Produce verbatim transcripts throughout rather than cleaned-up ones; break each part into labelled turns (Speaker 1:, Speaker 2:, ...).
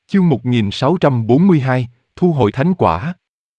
Speaker 1: Chương một nghìn sáu trăm bốn mươi hai, thu hồi thánh quả.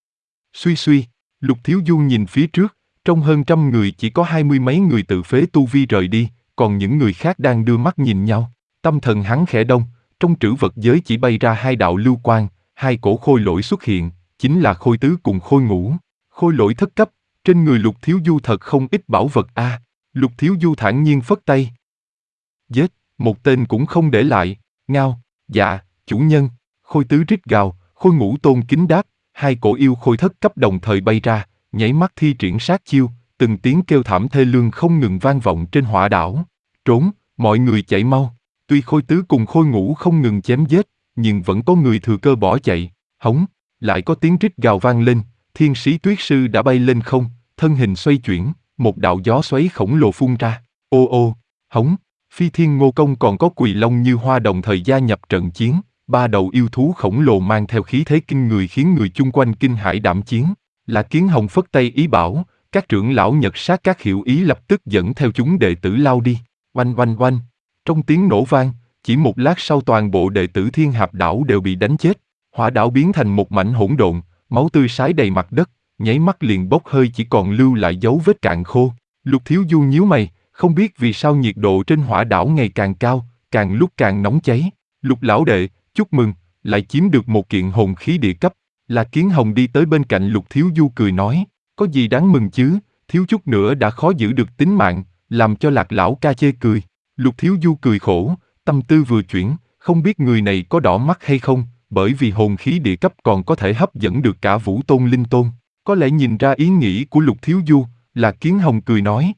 Speaker 1: Suy suy, Lục Thiếu Du nhìn phía trước, trong hơn trăm người chỉ có hai mươi mấy người tự phế tu vi rời đi, còn những người khác đang đưa mắt nhìn nhau. Tâm thần hắn khẽ động, trong trữ vật giới chỉ bay ra hai đạo lưu quang, hai cổ khôi lỗi xuất hiện, chính là khôi tứ cùng khôi ngũ. Khôi lỗi thất cấp, trên người Lục Thiếu Du thật không ít bảo vật a. À, Lục Thiếu Du thản nhiên phất tay. Giết, một tên cũng không để lại. Ngao, dạ, chủ nhân. Khôi tứ rít gào, khôi ngũ tôn kính đáp, hai cổ yêu khôi thất cấp đồng thời bay ra, nháy mắt thi triển sát chiêu, từng tiếng kêu thảm thê lương không ngừng vang vọng trên hỏa đảo. Trốn, mọi người chạy mau. Tuy khôi tứ cùng khôi ngũ không ngừng chém giết, nhưng vẫn có người thừa cơ bỏ chạy. Hống, lại có tiếng rít gào vang lên, thiên sĩ tuyết sư đã bay lên không, thân hình xoay chuyển, một đạo gió xoáy khổng lồ phun ra. Ô ô, hống, phi thiên ngô công còn có quỳ long như hoa đồng thời gia nhập trận chiến. Ba đầu yêu thú khổng lồ mang theo khí thế kinh người khiến người chung quanh kinh hãi đảm chiến. Là Kiến Hồng phất tay ý bảo, các trưởng lão Nhật Sát các hiệu ý lập tức dẫn theo chúng đệ tử lao đi. Oanh oanh oanh, trong tiếng nổ vang, chỉ một lát sau toàn bộ đệ tử Thiên Hạp đảo đều bị đánh chết. Hỏa đảo biến thành một mảnh hỗn độn, máu tươi sái đầy mặt đất, nháy mắt liền bốc hơi chỉ còn lưu lại dấu vết cạn khô. Lục Thiếu Du nhíu mày, không biết vì sao nhiệt độ trên hỏa đảo ngày càng cao, càng lúc càng nóng cháy. Lục lão đệ, chúc mừng, lại chiếm được một kiện hồn khí địa cấp. Là Kiến Hồng đi tới bên cạnh Lục Thiếu Du cười nói, có gì đáng mừng chứ, thiếu chút nữa đã khó giữ được tính mạng, làm cho Lạc lão ca chê cười. Lục Thiếu Du cười khổ, tâm tư vừa chuyển, không biết người này có đỏ mắt hay không, bởi vì hồn khí địa cấp còn có thể hấp dẫn được cả Vũ Tôn Linh Tôn. Có lẽ nhìn ra ý nghĩ của Lục Thiếu Du, là Kiến Hồng cười nói.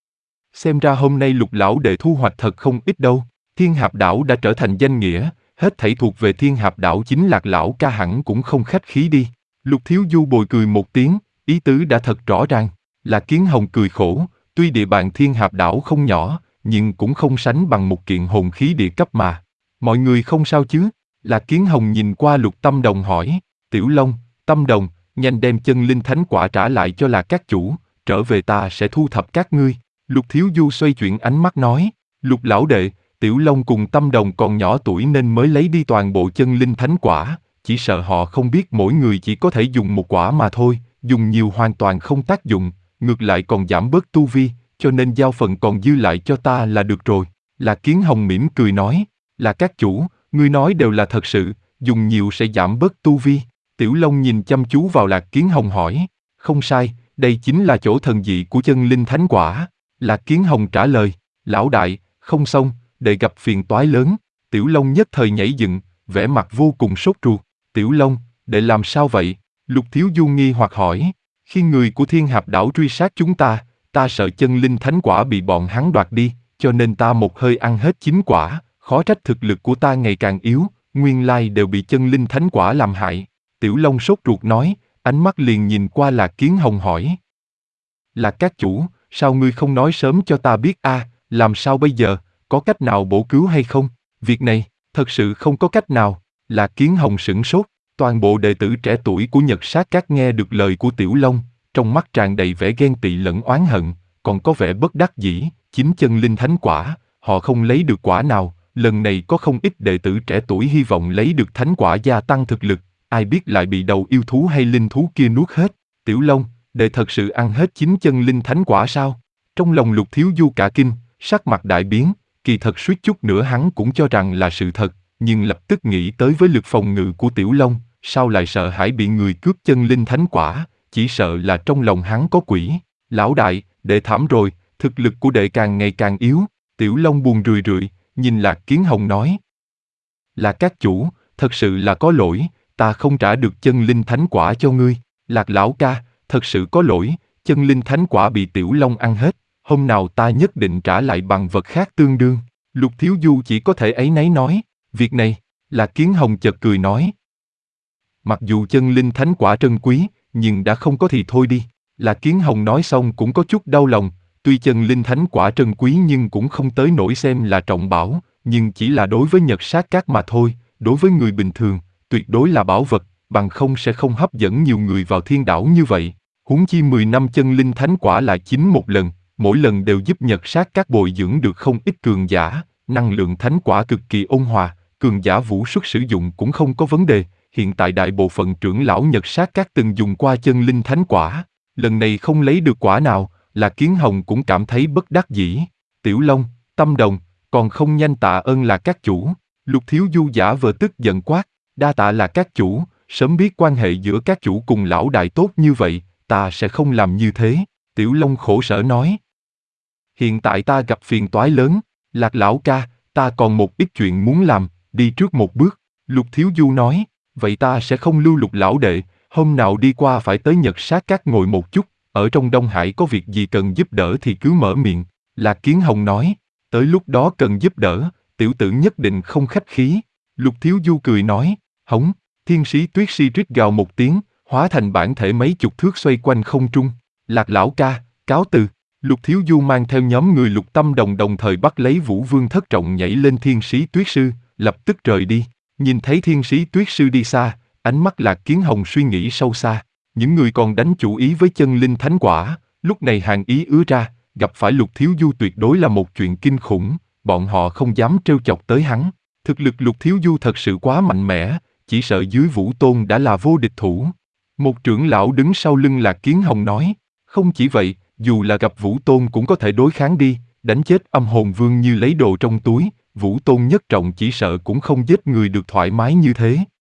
Speaker 1: Xem ra hôm nay Lục lão đệ thu hoạch thật không ít đâu, Thiên Hạp đảo đã trở thành danh nghĩa. Hết thảy thuộc về Thiên Hạp đảo chính Lạc lão ca hẳn cũng không khách khí đi. Lục Thiếu Du bồi cười một tiếng, ý tứ đã thật rõ ràng. Là Kiến Hồng cười khổ, tuy địa bàn Thiên Hạp đảo không nhỏ, nhưng cũng không sánh bằng một kiện hồn khí địa cấp mà. Mọi người không sao chứ? Là Kiến Hồng nhìn qua Lục Tâm Đồng hỏi, Tiểu Long, Tâm Đồng, nhanh đem chân linh thánh quả trả lại cho Lạc các chủ, trở về ta sẽ thu thập các ngươi. Lục Thiếu Du xoay chuyển ánh mắt nói, Lục lão đệ, Tiểu Long cùng Tâm Đồng còn nhỏ tuổi nên mới lấy đi toàn bộ chân linh thánh quả, chỉ sợ họ không biết mỗi người chỉ có thể dùng một quả mà thôi, dùng nhiều hoàn toàn không tác dụng, ngược lại còn giảm bớt tu vi, cho nên giao phần còn dư lại cho ta là được rồi. Là Kiến Hồng mỉm cười nói, là các chủ, ngươi nói đều là thật sự, dùng nhiều sẽ giảm bớt tu vi. Tiểu Long nhìn chăm chú vào Lạc Kiến Hồng hỏi, không sai, đây chính là chỗ thần dị của chân linh thánh quả. Lạc Kiến Hồng trả lời, lão đại, không xong, để gặp phiền toái lớn. Tiểu Long nhất thời nhảy dựng, vẻ mặt vô cùng sốt ruột. Tiểu Long, để làm sao vậy? Lục Thiếu Du nghi hoặc hỏi. Khi người của Thiên Hạp đảo truy sát chúng ta, ta sợ chân linh thánh quả bị bọn hắn đoạt đi, cho nên ta một hơi ăn hết chín quả, khó trách thực lực của ta ngày càng yếu, nguyên lai đều bị chân linh thánh quả làm hại. Tiểu Long sốt ruột nói, ánh mắt liền nhìn qua Lạc Kiến Hồng hỏi. Là các chủ, sao ngươi không nói sớm cho ta biết a? À, làm sao bây giờ? Có cách nào bổ cứu hay không? Việc này, thật sự không có cách nào. Là Kiến Hồng sửng sốt, toàn bộ đệ tử trẻ tuổi của Nhật Sát các nghe được lời của Tiểu Long, trong mắt tràn đầy vẻ ghen tị lẫn oán hận, còn có vẻ bất đắc dĩ, chính chân linh thánh quả, họ không lấy được quả nào, lần này có không ít đệ tử trẻ tuổi hy vọng lấy được thánh quả gia tăng thực lực, ai biết lại bị đầu yêu thú hay linh thú kia nuốt hết. Tiểu Long, đệ thật sự ăn hết chín chân linh thánh quả sao? Trong lòng Lục Thiếu Du cả kinh, sắc mặt đại biến. Kỳ thật suýt chút nữa hắn cũng cho rằng là sự thật, nhưng lập tức nghĩ tới với lực phòng ngự của Tiểu Long, sao lại sợ hãi bị người cướp chân linh thánh quả, chỉ sợ là trong lòng hắn có quỷ. Lão đại, đệ thảm rồi, thực lực của đệ càng ngày càng yếu. Tiểu Long buồn rười rượi, nhìn Lạc Kiến Hồng nói. Là các chủ, thật sự là có lỗi, ta không trả được chân linh thánh quả cho ngươi. Lạc lão ca, thật sự có lỗi, chân linh thánh quả bị Tiểu Long ăn hết. Hôm nào ta nhất định trả lại bằng vật khác tương đương. Lục Thiếu Du chỉ có thể áy náy nói, việc này, là Kiến Hồng chợt cười nói. Mặc dù chân linh thánh quả trân quý, nhưng đã không có thì thôi đi. Là Kiến Hồng nói xong cũng có chút đau lòng, tuy chân linh thánh quả trân quý nhưng cũng không tới nỗi xem là trọng bảo, nhưng chỉ là đối với Nhật Sát các mà thôi, đối với người bình thường, tuyệt đối là bảo vật, bằng không sẽ không hấp dẫn nhiều người vào thiên đảo như vậy. Huống chi mười năm chân linh thánh quả là chín một lần. Mỗi lần đều giúp Nhật Sát các bồi dưỡng được không ít cường giả, năng lượng thánh quả cực kỳ ôn hòa, cường giả vũ xuất sử dụng cũng không có vấn đề, hiện tại đại bộ phận trưởng lão Nhật Sát Các từng dùng qua chân linh thánh quả, lần này không lấy được quả nào, là Kiến Hồng cũng cảm thấy bất đắc dĩ. Tiểu Long, Tâm Đồng, còn không nhanh tạ ơn là các chủ. Lục Thiếu Du giả vờ tức giận quát, đa tạ là các chủ, sớm biết quan hệ giữa các chủ cùng lão đại tốt như vậy, ta sẽ không làm như thế. Tiểu Long khổ sở nói. Hiện tại ta gặp phiền toái lớn, Lạc lão ca, ta còn một ít chuyện muốn làm, đi trước một bước. Lục Thiếu Du nói, vậy ta sẽ không lưu Lục lão đệ, hôm nào đi qua phải tới Nhật Sát Các ngồi một chút, ở trong Đông Hải có việc gì cần giúp đỡ thì cứ mở miệng. Lạc Kiến Hồng nói, tới lúc đó cần giúp đỡ, tiểu tử nhất định không khách khí. Lục Thiếu Du cười nói, hống, thiên sĩ tuyết si rít gào một tiếng, hóa thành bản thể mấy chục thước xoay quanh không trung. Lạc lão ca, cáo từ. Lục Thiếu Du mang theo nhóm người Lục Tâm Đồng đồng thời bắt lấy Vũ Vương thất trọng nhảy lên thiên sĩ tuyết sư, lập tức rời đi. Nhìn thấy thiên sĩ tuyết sư đi xa, ánh mắt Lạc Kiến Hồng suy nghĩ sâu xa. Những người còn đánh chủ ý với chân linh thánh quả, lúc này hàng ý ứa ra, gặp phải Lục Thiếu Du tuyệt đối là một chuyện kinh khủng, bọn họ không dám trêu chọc tới hắn. Thực lực Lục Thiếu Du thật sự quá mạnh mẽ, chỉ sợ dưới Vũ Tôn đã là vô địch thủ. Một trưởng lão đứng sau lưng Lạc Kiến Hồng nói, không chỉ vậy, dù là gặp Vũ Tôn cũng có thể đối kháng đi, đánh chết âm hồn vương như lấy đồ trong túi, Vũ Tôn nhất trọng chỉ sợ cũng không giết người được thoải mái như thế.